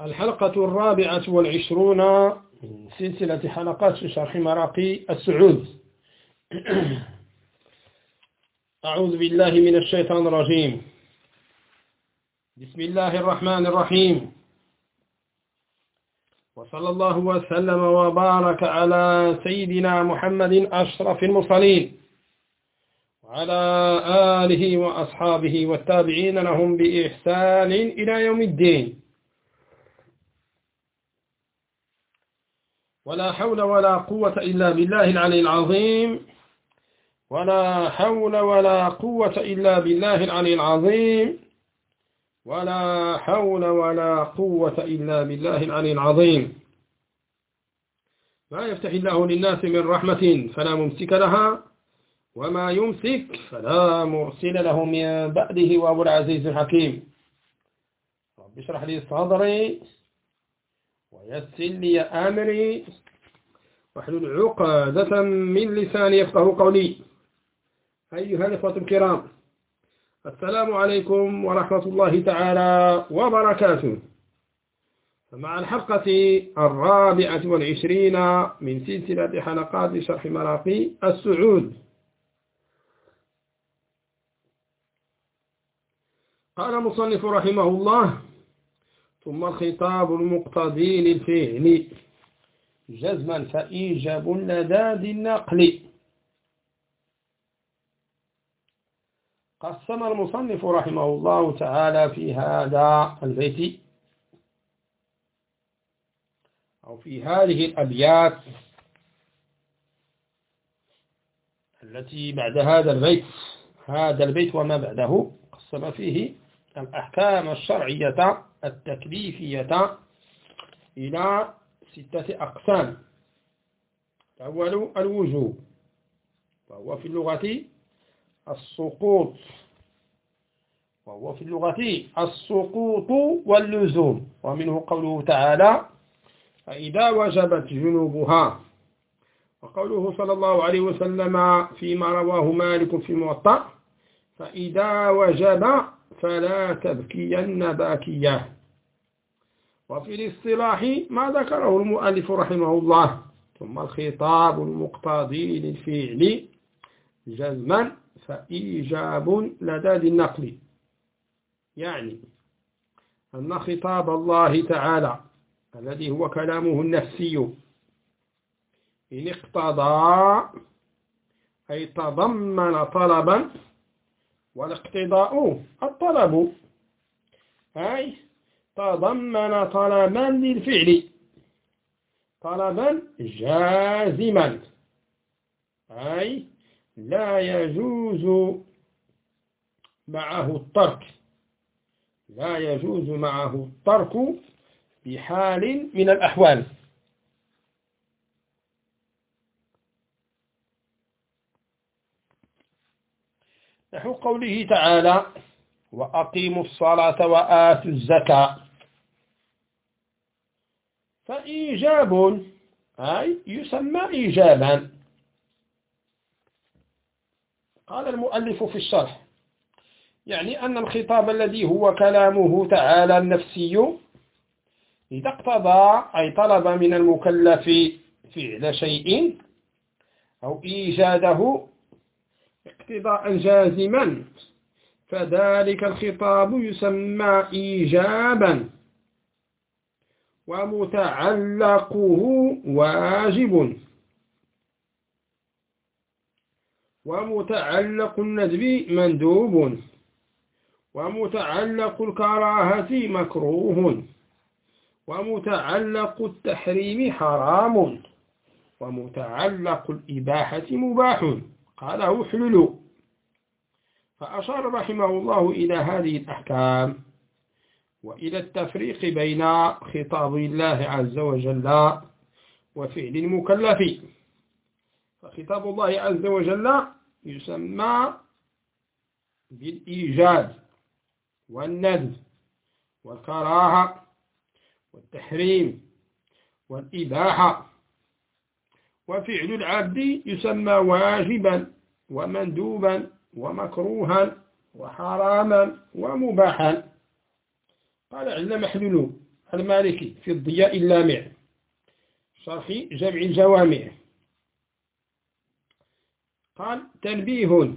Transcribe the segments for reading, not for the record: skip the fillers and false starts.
الحلقة 24 من سلسلة حلقات في شرح مراقي السعود. أعوذ بالله من الشيطان الرجيم. بسم الله الرحمن الرحيم، وصلى الله وسلم وبارك على سيدنا محمد أشرف المرسلين وعلى آله وأصحابه والتابعين لهم بإحسان إلى يوم الدين. ولا حول ولا قوة إلا بالله العلي العظيم. ولا حول ولا قوة إلا بالله العلي العظيم. ولا حول ولا قوة إلا بالله العلي العظيم. ما يفتح الله للناس من رحمة فلا ممسك لها، وما يمسك فلا مرسل له من بعده، وهو العزيز الحكيم. رب اشرح لي صدري ويسر لي أمري واحلل عقدة من لساني يفقهوا قولي. أيها الإخوة الكرام، السلام عليكم ورحمة الله تعالى وبركاته. مع الحلقة 24 من سلسلة حلقات شرح مراقي السعود. قال المصنف رحمه الله: ثم الخطاب المقتضي للفعل جزما فإيجاب لدى النقل. قسم المصنف رحمه الله تعالى في هذا البيت أو في هذه الأبيات التي بعد هذا البيت وما بعده، قسم فيه الأحكام الشرعية التكليفية إلى 6 أقسام. الأول الوجوب، وهو في اللغة السقوط واللزوم، ومنه قوله تعالى: فإذا وجبت جنوبها، وقوله صلى الله عليه وسلم فيما رواه مالك في الموطأ: فإذا وجب فلا تبكين باكية. وفي الاصطلاح ما ذكره المؤلف رحمه الله: ثم الخطاب المقتضي للفعل جزما فإيجاب لدى النقل، يعني أن خطاب الله تعالى الذي هو كلامه النفسي إن اقتضى أي تضمن طلبا، والاقتضاء الطلب، أي تضمن طلبا للفعل، طلبا جازما، أي لا يجوز معه الترك بحال من الأحوال. نحو قوله تعالى: وأقيموا الصلاة وآتوا الزكاة. فإيجاب أي يسمى إيجابا. قال المؤلف في الشرح: يعني أن الخطاب الذي هو كلامه تعالى النفسي إذا اقتضى أي طلب من المكلف فعل شيء أو إيجاده اقتضاء جازما، فذلك الخطاب يسمى إيجابا، ومتعلقه واجب، ومتعلق الندب مندوب، ومتعلق الكراهة مكروه، ومتعلق التحريم حرام، ومتعلق الإباحة مباح. قاله حلل. فأشار رحمه الله إلى هذه الأحكام وإلى التفريق بين خطاب الله عز وجل وفعل المكلف. فخطاب الله عز وجل يسمى بالإيجاب والندب والكراهة والتحريم والإباحة، وفعل العبد يسمى واجبا ومندوبا ومكروها وحراما ومباحا. قال: علم محلول، المالكي في الضياء اللامع شرح جمع الجوامع قال: تنبيه: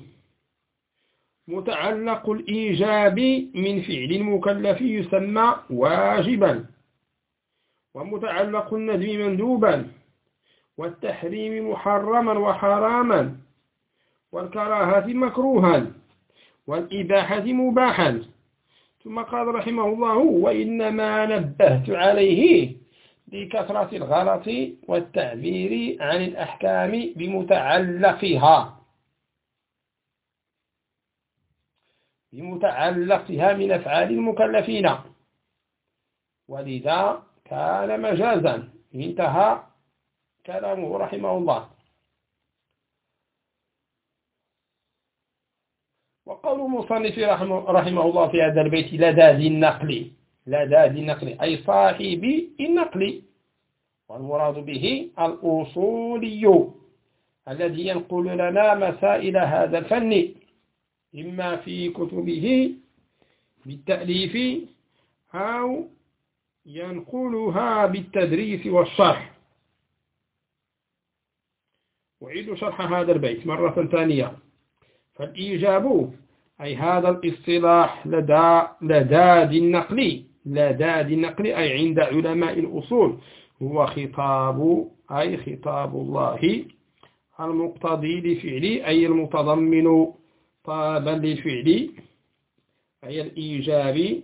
متعلق الإيجاب من فعل المكلف يسمى واجبا، ومتعلق الندب مندوبا، والتحريم محرما وحراما، والكراهة مكروها، والإباحة مباحا. ثم قال رحمه الله: وإنما نبهت عليه لكثرة الغلط والتعبير عن الأحكام بمتعلقها من أفعال المكلفين، ولذا كان مجازا. انتهى كلامه رحمه الله. وقول المصنف رحمه الله في هذا البيت: لدى ذي النقل أي صاحب النقل، والمراد به الأصولي الذي ينقل لنا مسائل هذا الفن إما في كتبه بالتأليف أو ينقلها بالتدريس والشرح. أعيد شرح هذا البيت مرة ثانية. فالإيجاب أي هذا الاصطلاح لدى ذي النقل أي عند علماء الأصول هو خطاب الله المقتضي لفعل أي المتضمن طلبا للفعل أي الإيجاب،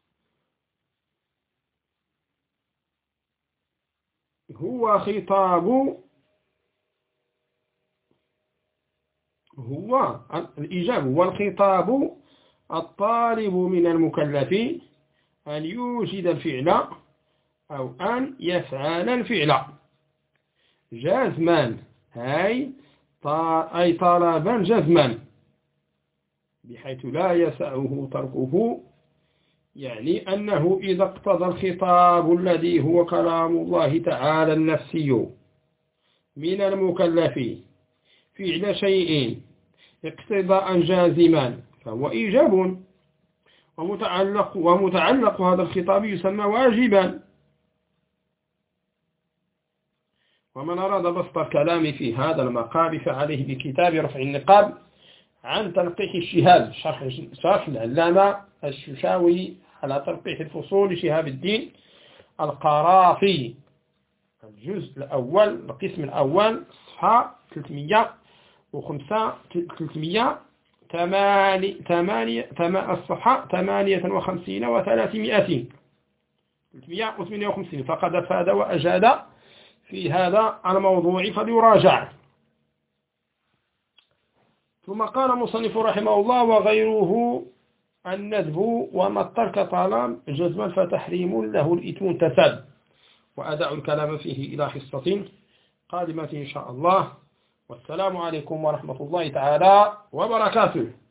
الإيجاب هو الخطاب الطالب من المكلف أن يوجد الفعل أو أن يفعل الفعل جازما، أي طلبا جزما بحيث لا يسعه تركه. يعني أنه إذا اقتضى الخطاب الذي هو كلام الله تعالى النفسي من المكلف فعل شيء اقتضاء جازما فهو إيجاب، ومتعلق هذا الخطاب يسمى واجبا. ومن أراد بسط الكلام في هذا المقام فعليه بكتاب رفع النقاب عن تلقيح الشهاب، شرح العلامة الششاوي على تلقيح الفصول شهاب الدين القرافي، الجزء الأول القسم الأول صفحة 305 الصفحة 58 و300 358. فقد أفاد وأجاد في هذا الموضوع فليراجع. ثم قال المصنف رحمه الله: وغيره الندب وما الترك طالما جزما فتحريم له الإثم انتسب. وأدع الكلام فيه إلى حصة قادمة إن شاء الله. والسلام عليكم ورحمة الله تعالى وبركاته.